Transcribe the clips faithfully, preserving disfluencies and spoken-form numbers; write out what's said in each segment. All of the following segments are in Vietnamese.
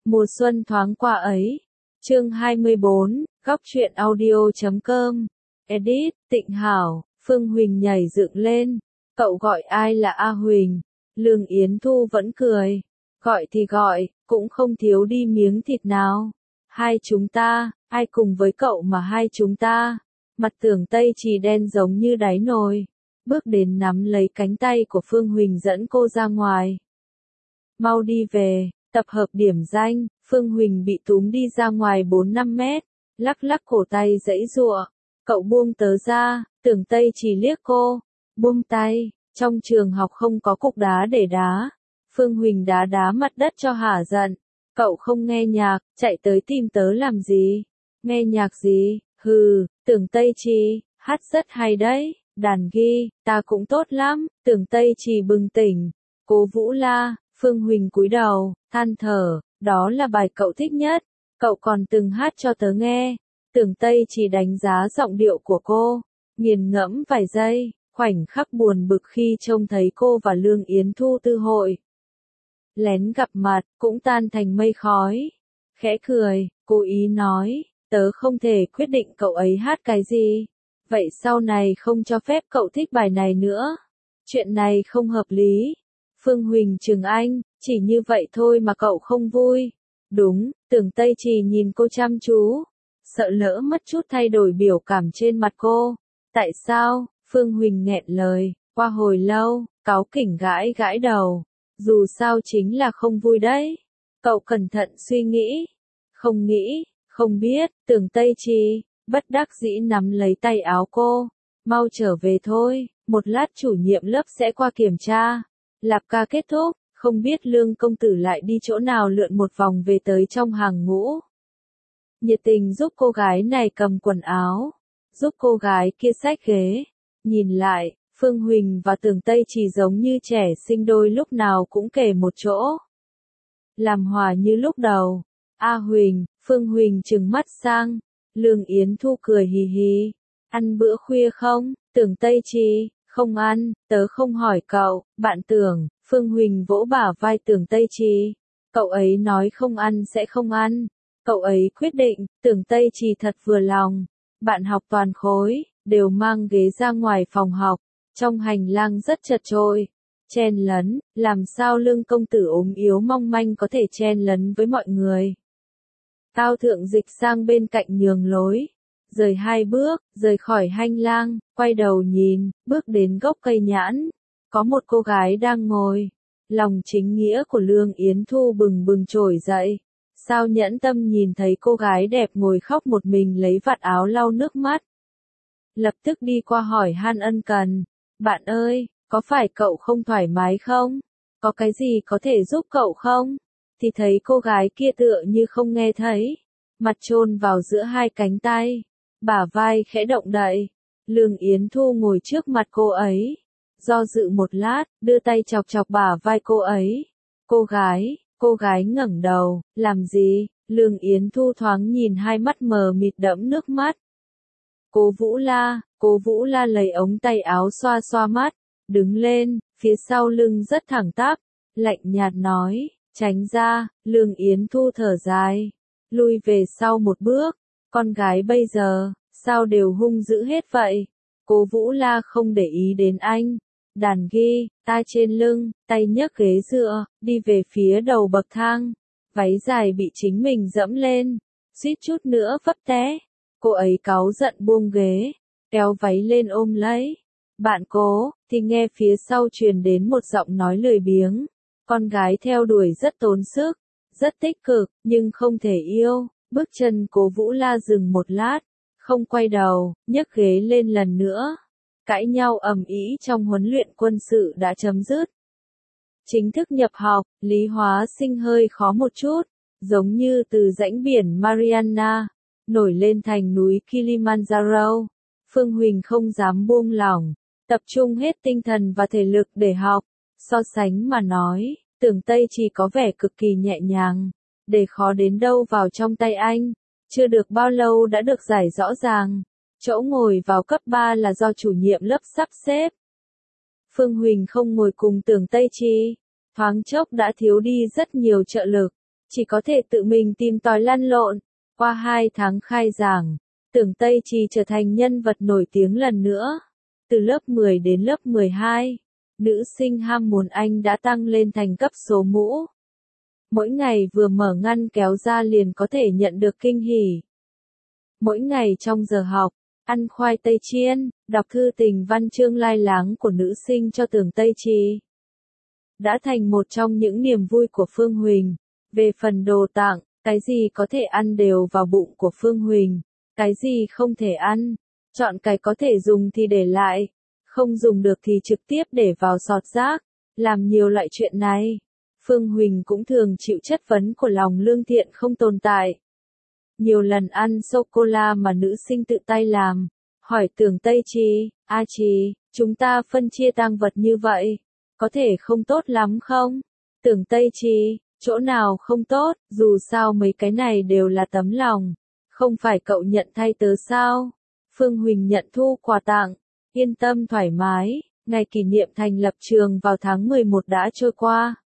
Mùa xuân thoáng qua ấy. Chương hai mươi bốn, góc truyện audio chấm com. Edit, Tịnh Hảo, Phương Huỳnh nhảy dựng lên. Cậu gọi ai là A Huỳnh? Lương Yến Thu vẫn cười. Gọi thì gọi, cũng không thiếu đi miếng thịt nào. Hai chúng ta, ai cùng với cậu mà hai chúng ta? Mặt Tưởng Tây Trì đen giống như đáy nồi. Bước đến nắm lấy cánh tay của Phương Huỳnh dẫn cô ra ngoài. Mau đi về, tập hợp điểm danh. Phương Huỳnh bị túm đi ra ngoài bốn năm mét, lắc lắc cổ tay giãy giụa. Cậu buông tớ ra. Tưởng Tây Trì liếc cô. Buông tay, trong trường học không có cục đá để đá. Phương Huỳnh đá đá mặt đất cho hả giận. Cậu không nghe nhạc, chạy tới tìm tớ làm gì? Nghe nhạc gì? Hừ, Tưởng Tây Trì, hát rất hay đấy. Đàn ghi, ta cũng tốt lắm. Tưởng Tây Trì bừng tỉnh. Cố Vũ la. Phương Huỳnh cúi đầu, than thở, đó là bài cậu thích nhất. Cậu còn từng hát cho tớ nghe. Tưởng Tây Trì đánh giá giọng điệu của cô, nghiền ngẫm vài giây, khoảnh khắc buồn bực khi trông thấy cô và Lương Yến Thu tư hội. Lén gặp mặt, cũng tan thành mây khói. Khẽ cười, cố ý nói, tớ không thể quyết định cậu ấy hát cái gì. Vậy sau này không cho phép cậu thích bài này nữa. Chuyện này không hợp lý. Phương Huỳnh trừng anh, chỉ như vậy thôi mà cậu không vui. Đúng, Tưởng Tây Trì nhìn cô chăm chú, sợ lỡ mất chút thay đổi biểu cảm trên mặt cô. Tại sao? Phương Huỳnh nghẹn lời, qua hồi lâu, cáu kỉnh gãi gãi đầu. Dù sao chính là không vui đấy. Cậu cẩn thận suy nghĩ. Không nghĩ, không biết. Tưởng Tây Trì bất đắc dĩ nắm lấy tay áo cô. Mau trở về thôi, một lát chủ nhiệm lớp sẽ qua kiểm tra. Lạp ca kết thúc, không biết Lương công tử lại đi chỗ nào lượn một vòng về tới trong hàng ngũ. Nhiệt tình giúp cô gái này cầm quần áo, giúp cô gái kia xách ghế. Nhìn lại, Phương Huỳnh và Tưởng Tây Trì giống như trẻ sinh đôi lúc nào cũng kề một chỗ. Làm hòa như lúc đầu. A Huỳnh, Phương Huỳnh trừng mắt sang. Lương Yến Thu cười hì hì. Ăn bữa khuya không? Tưởng Tây Trì. Không ăn, tớ không hỏi cậu, bạn Tưởng. Phương Huỳnh vỗ bả vai Tưởng Tây Trì. Cậu ấy nói không ăn sẽ không ăn. Cậu ấy quyết định. Tưởng Tây Trì thật vừa lòng. Bạn học toàn khối, đều mang ghế ra ngoài phòng học. Trong hành lang rất chật chội. Chen lấn, làm sao Lương công tử ốm yếu mong manh có thể chen lấn với mọi người. Cao Thượng dịch sang bên cạnh nhường lối. Rời hai bước, rời khỏi hành lang, quay đầu nhìn, bước đến gốc cây nhãn. Có một cô gái đang ngồi. Lòng chính nghĩa của Lương Yến Thu bừng bừng trỗi dậy. Sao nhẫn tâm nhìn thấy cô gái đẹp ngồi khóc một mình lấy vạt áo lau nước mắt. Lập tức đi qua hỏi han ân cần. Bạn ơi, có phải cậu không thoải mái không? Có cái gì có thể giúp cậu không? Thì thấy cô gái kia tựa như không nghe thấy. Mặt chôn vào giữa hai cánh tay. Bả vai khẽ động đậy. Lương Yến Thu ngồi trước mặt cô ấy. Do dự một lát, đưa tay chọc chọc bả vai cô ấy. Cô gái, cô gái ngẩng đầu, làm gì? Lương Yến Thu thoáng nhìn hai mắt mờ mịt đẫm nước mắt. Cố Vũ la, Cố Vũ la lấy ống tay áo xoa xoa mắt, đứng lên, phía sau lưng rất thẳng tắp, lạnh nhạt nói, tránh ra. Lương Yến Thu thở dài, lui về sau một bước. Con gái bây giờ, sao đều hung dữ hết vậy? Cố Vũ la không để ý đến anh. Đàn ghi, tai trên lưng, tay nhấc ghế dựa, đi về phía đầu bậc thang. Váy dài bị chính mình dẫm lên, suýt chút nữa vấp té. Cô ấy cáu giận buông ghế, kéo váy lên ôm lấy. Bạn Cố, thì nghe phía sau truyền đến một giọng nói lười biếng. Con gái theo đuổi rất tốn sức, rất tích cực, nhưng không thể yêu. Bước chân Cố Vũ la dừng một lát, không quay đầu, nhấc ghế lên lần nữa. Cãi nhau ầm ĩ trong huấn luyện quân sự đã chấm dứt. Chính thức nhập học, Lý Hóa Sinh hơi khó một chút, giống như từ rãnh biển Mariana, nổi lên thành núi Kilimanjaro. Phương Huỳnh không dám buông lỏng, tập trung hết tinh thần và thể lực để học. So sánh mà nói, Tưởng Tây Trì có vẻ cực kỳ nhẹ nhàng, để khó đến đâu vào trong tay anh. Chưa được bao lâu đã được giải rõ ràng. Chỗ ngồi vào cấp ba là do chủ nhiệm lớp sắp xếp. Phương Huỳnh không ngồi cùng Tưởng Tây Trì, thoáng chốc đã thiếu đi rất nhiều trợ lực. chỉ có thể tự mình tìm tòi lăn lộn. Qua hai tháng khai giảng, Tưởng Tây Trì trở thành nhân vật nổi tiếng lần nữa. Từ lớp mười đến lớp mười hai, nữ sinh ham muốn anh đã tăng lên thành cấp số mũ. Mỗi ngày vừa mở ngăn kéo ra liền có thể nhận được kinh hỉ. Mỗi ngày trong giờ học, ăn khoai tây chiên, đọc thư tình văn chương lai láng của nữ sinh cho Tưởng Tây Trì. Đã thành một trong những niềm vui của Phương Huỳnh. Về phần đồ tặng, cái gì có thể ăn đều vào bụng của Phương Huỳnh, cái gì không thể ăn, chọn cái có thể dùng thì để lại, không dùng được thì trực tiếp để vào sọt rác, làm nhiều loại chuyện này. Phương Huỳnh cũng thường chịu chất vấn của lòng lương thiện không tồn tại. Nhiều lần ăn sô-cô-la mà nữ sinh tự tay làm, hỏi Tưởng Tây Trì, a Trì, chúng ta phân chia tang vật như vậy, có thể không tốt lắm không? Tưởng Tây Trì, chỗ nào không tốt, dù sao mấy cái này đều là tấm lòng, không phải cậu nhận thay tớ sao? Phương Huỳnh nhận thu quà tặng, yên tâm thoải mái, ngày kỷ niệm thành lập trường vào tháng mười một đã trôi qua.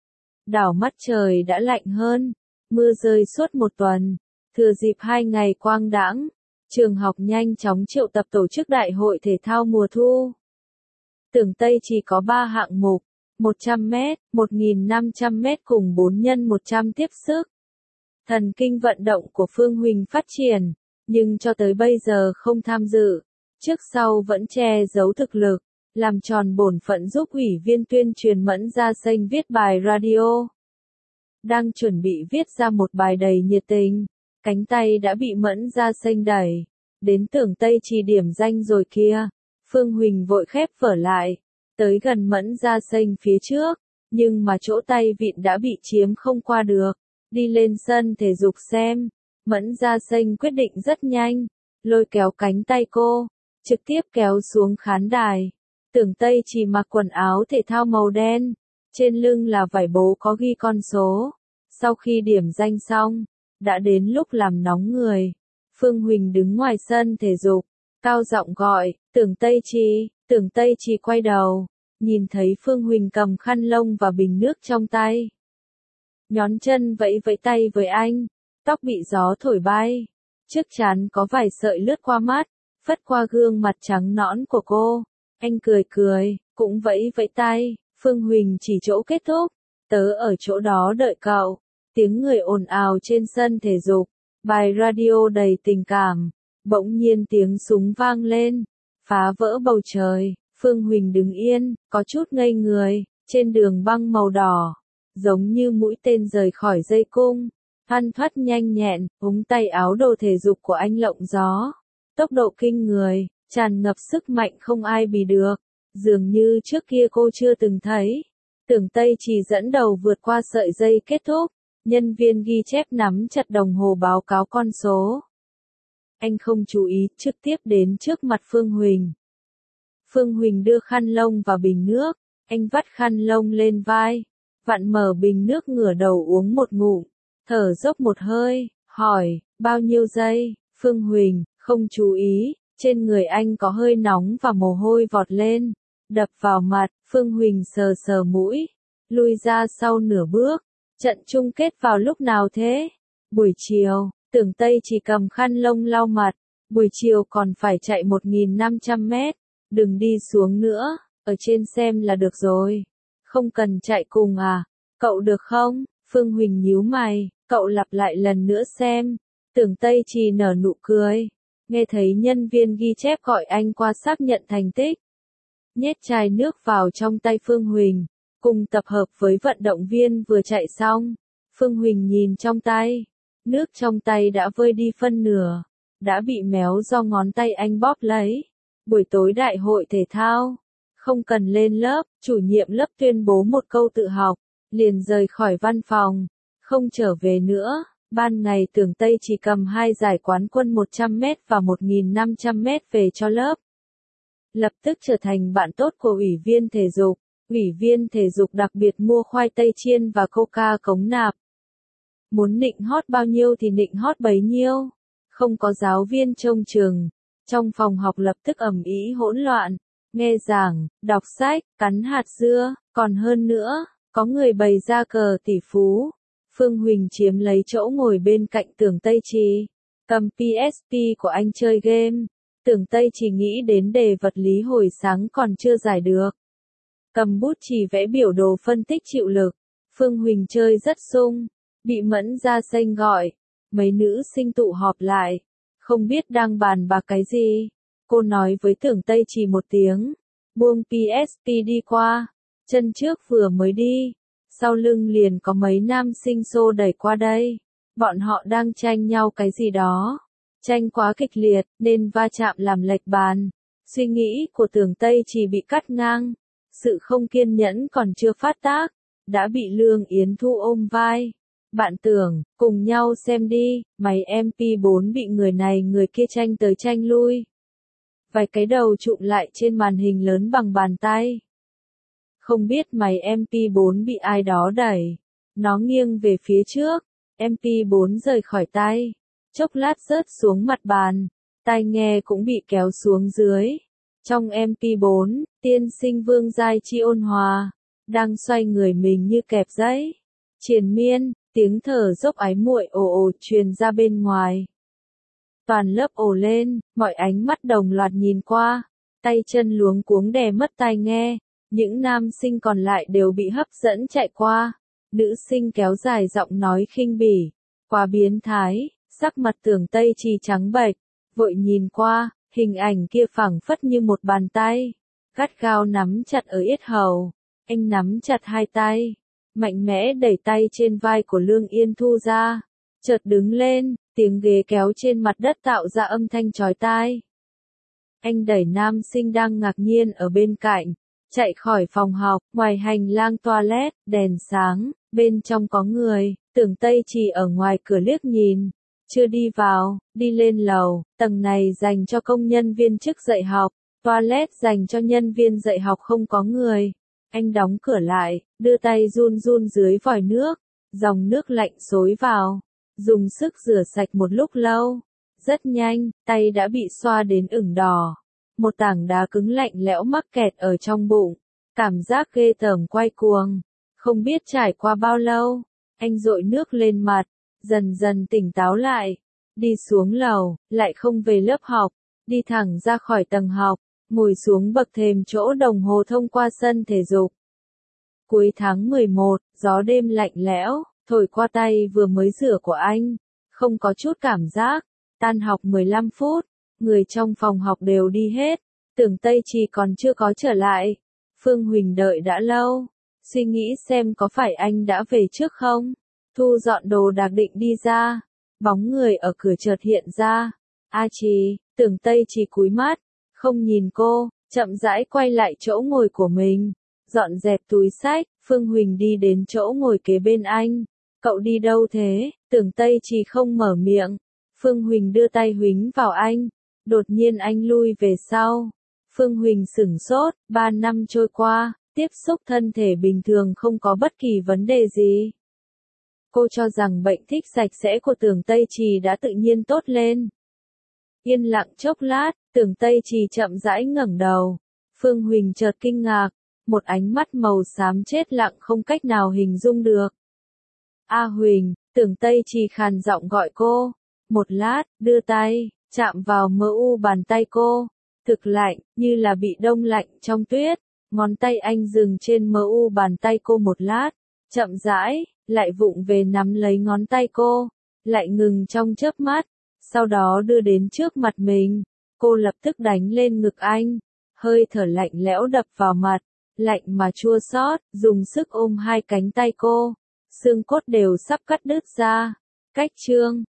Đảo mắt trời đã lạnh hơn, mưa rơi suốt một tuần, thừa dịp hai ngày quang đãng, trường học nhanh chóng triệu tập tổ chức đại hội thể thao mùa thu. Tưởng Tây chỉ có ba hạng mục, một trăm mét, một nghìn năm trăm mét cùng bốn nhân một trăm tiếp sức. Thần kinh vận động của Phương Huỳnh phát triển, nhưng cho tới bây giờ không tham dự, trước sau vẫn che giấu thực lực, làm tròn bổn phận giúp ủy viên tuyên truyền Mẫn Gia Xanh viết bài radio. Đang chuẩn bị viết ra một bài đầy nhiệt tình, cánh tay đã bị Mẫn Gia Xanh đẩy, đến Tưởng Tây Trì điểm danh rồi kia. Phương Huỳnh vội khép vở lại, tới gần Mẫn Gia Xanh phía trước, nhưng mà chỗ tay vịn đã bị chiếm không qua được, đi lên sân thể dục xem. Mẫn Gia Xanh quyết định rất nhanh, lôi kéo cánh tay cô, trực tiếp kéo xuống khán đài. Tưởng Tây Trì mặc quần áo thể thao màu đen, trên lưng là vải bố có ghi con số. Sau khi điểm danh xong, đã đến lúc làm nóng người. Phương Huỳnh đứng ngoài sân thể dục, cao giọng gọi, Tưởng Tây Trì. Tưởng Tây Trì quay đầu, nhìn thấy Phương Huỳnh cầm khăn lông và bình nước trong tay. Nhón chân vẫy vẫy tay với anh, tóc bị gió thổi bay, trước trán có vài sợi lướt qua mắt, phất qua gương mặt trắng nõn của cô. Anh cười cười, cũng vẫy vẫy tay. Phương Huỳnh chỉ chỗ kết thúc, tớ ở chỗ đó đợi cậu. Tiếng người ồn ào trên sân thể dục, bài radio đầy tình cảm. Bỗng nhiên tiếng súng vang lên, phá vỡ bầu trời. Phương Huỳnh đứng yên, có chút ngây người, trên đường băng màu đỏ, giống như mũi tên rời khỏi dây cung, thoăn thoắt nhanh nhẹn, ống tay áo đồ thể dục của anh lộng gió, tốc độ kinh người, tràn ngập sức mạnh không ai bì được, dường như trước kia cô chưa từng thấy. Tưởng Tây Trì dẫn đầu vượt qua sợi dây kết thúc, nhân viên ghi chép nắm chặt đồng hồ báo cáo con số. Anh không chú ý, trực tiếp đến trước mặt Phương Huỳnh. Phương Huỳnh đưa khăn lông và bình nước, anh vắt khăn lông lên vai, vặn mở bình nước ngửa đầu uống một ngụm, thở dốc một hơi, hỏi, bao nhiêu giây? Phương Huỳnh, không chú ý, trên người anh có hơi nóng và mồ hôi vọt lên, đập vào mặt. Phương Huỳnh sờ sờ mũi, lui ra sau nửa bước. Trận chung kết vào lúc nào thế? Buổi chiều. Tưởng Tây chỉ cầm khăn lông lau mặt, buổi chiều còn phải chạy một nghìn năm trăm mét, đừng đi xuống nữa, ở trên xem là được rồi. Không cần chạy cùng à? Cậu được không? Phương Huỳnh nhíu mày, cậu lặp lại lần nữa xem. Tưởng Tây Trì nở nụ cười, nghe thấy nhân viên ghi chép gọi anh qua xác nhận thành tích. Nhét chai nước vào trong tay Phương Huỳnh, cùng tập hợp với vận động viên vừa chạy xong. Phương Huỳnh nhìn trong tay, nước trong tay đã vơi đi phân nửa, đã bị méo do ngón tay anh bóp lấy. Buổi tối đại hội thể thao, không cần lên lớp, chủ nhiệm lớp tuyên bố một câu tự học, liền rời khỏi văn phòng, không trở về nữa. Ban ngày Tưởng Tây chỉ cầm hai giải quán quân một trăm mét và một nghìn năm trăm mét về cho lớp. Lập tức trở thành bạn tốt của ủy viên thể dục. Ủy viên thể dục đặc biệt mua khoai tây chiên và coca cống nạp. Muốn nịnh hót bao nhiêu thì nịnh hót bấy nhiêu. Không có giáo viên trông chừng. Trong phòng học lập tức ầm ĩ hỗn loạn. Nghe giảng, đọc sách, cắn hạt dưa, còn hơn nữa, có người bày ra cờ tỷ phú. Phương Huỳnh chiếm lấy chỗ ngồi bên cạnh Tưởng Tây Trì, cầm pê ét pê của anh chơi game. Tưởng Tây Trì nghĩ đến đề vật lý hồi sáng còn chưa giải được. Cầm bút chì vẽ biểu đồ phân tích chịu lực. Phương Huỳnh chơi rất sung, bị Mẫn Gia Xanh gọi. Mấy nữ sinh tụ họp lại, không biết đang bàn bạc cái gì. Cô nói với Tưởng Tây Trì một tiếng, buông pê ét pê đi qua. Chân trước vừa mới đi, sau lưng liền có mấy nam sinh xô đẩy qua đây. Bọn họ đang tranh nhau cái gì đó. Tranh quá kịch liệt, nên va chạm làm lệch bàn. Suy nghĩ của Tưởng Tây Trì bị cắt ngang. Sự không kiên nhẫn còn chưa phát tác, đã bị Lương Yến Thu ôm vai. Bạn Tưởng, cùng nhau xem đi, máy em pê bốn bị người này người kia tranh tới tranh lui. Vài cái đầu trụm lại trên màn hình lớn bằng bàn tay. Không biết máy em pê bốn bị ai đó đẩy. Nó nghiêng về phía trước, em pê bốn rời khỏi tay. Chốc lát rớt xuống mặt bàn, tai nghe cũng bị kéo xuống dưới. Trong em pê bốn, tiên sinh Vương Giai Chi ôn hòa, đang xoay người mình như kẹp giấy. Triền miên, tiếng thở dốc ái muội ồ ồ truyền ra bên ngoài. Toàn lớp ồ lên, mọi ánh mắt đồng loạt nhìn qua, tay chân luống cuống đè mất tai nghe. Những nam sinh còn lại đều bị hấp dẫn chạy qua. Nữ sinh kéo dài giọng nói khinh bỉ, quá biến thái. Sắc mặt Tưởng Tây Trì trắng bệch, vội nhìn qua, hình ảnh kia phẳng phất như một bàn tay, gắt gao nắm chặt ở yết hầu. Anh nắm chặt hai tay, mạnh mẽ đẩy tay trên vai của Lương Yên Thu ra, chợt đứng lên, tiếng ghế kéo trên mặt đất tạo ra âm thanh chói tai. Anh đẩy nam sinh đang ngạc nhiên ở bên cạnh, chạy khỏi phòng học. Ngoài hành lang toilet, đèn sáng, bên trong có người. Tưởng Tây Trì ở ngoài cửa liếc nhìn. Chưa đi vào, đi lên lầu, tầng này dành cho công nhân viên chức dạy học, toilet dành cho nhân viên dạy học không có người. Anh đóng cửa lại, đưa tay run run dưới vòi nước, dòng nước lạnh xối vào, dùng sức rửa sạch một lúc lâu. Rất nhanh, tay đã bị xoa đến ửng đỏ. Một tảng đá cứng lạnh lẽo mắc kẹt ở trong bụng, cảm giác ghê tởm quay cuồng. Không biết trải qua bao lâu, anh dội nước lên mặt. Dần dần tỉnh táo lại, đi xuống lầu, lại không về lớp học, đi thẳng ra khỏi tầng học, ngồi xuống bậc thềm chỗ đồng hồ thông qua sân thể dục. Cuối tháng mười một, gió đêm lạnh lẽo, thổi qua tay vừa mới rửa của anh, không có chút cảm giác. Tan học mười lăm phút, người trong phòng học đều đi hết, Tưởng Tây Trì còn chưa có trở lại. Phương Huỳnh đợi đã lâu, suy nghĩ xem có phải anh đã về trước không. Thu dọn đồ đạc định đi ra, bóng người ở cửa chợt hiện ra. A Trì, Tưởng Tây Trì cúi mắt, không nhìn cô, chậm rãi quay lại chỗ ngồi của mình, dọn dẹp túi xách. Phương Huỳnh đi đến chỗ ngồi kế bên anh. Cậu đi đâu thế? Tưởng Tây Trì không mở miệng. Phương Huỳnh đưa tay huýnh vào anh, đột nhiên anh lui về sau. Phương Huỳnh sửng sốt, ba năm trôi qua, tiếp xúc thân thể bình thường không có bất kỳ vấn đề gì. Cô cho rằng bệnh thích sạch sẽ của Tưởng Tây Trì đã tự nhiên tốt lên. Yên lặng chốc lát, Tưởng Tây Trì chậm rãi ngẩng đầu. Phương Huỳnh chợt kinh ngạc, một ánh mắt màu xám chết lặng không cách nào hình dung được. A Huỳnh, Tưởng Tây Trì khàn giọng gọi cô. Một lát, đưa tay, chạm vào mờ u bàn tay cô. Thực lạnh, như là bị đông lạnh trong tuyết. Ngón tay anh dừng trên mờ u bàn tay cô một lát, chậm rãi, lại vụng về nắm lấy ngón tay cô, lại ngừng trong chớp mắt, sau đó đưa đến trước mặt mình. Cô lập tức đánh lên ngực anh, hơi thở lạnh lẽo đập vào mặt, lạnh mà chua xót, dùng sức ôm hai cánh tay cô, xương cốt đều sắp cắt đứt ra. Cách chương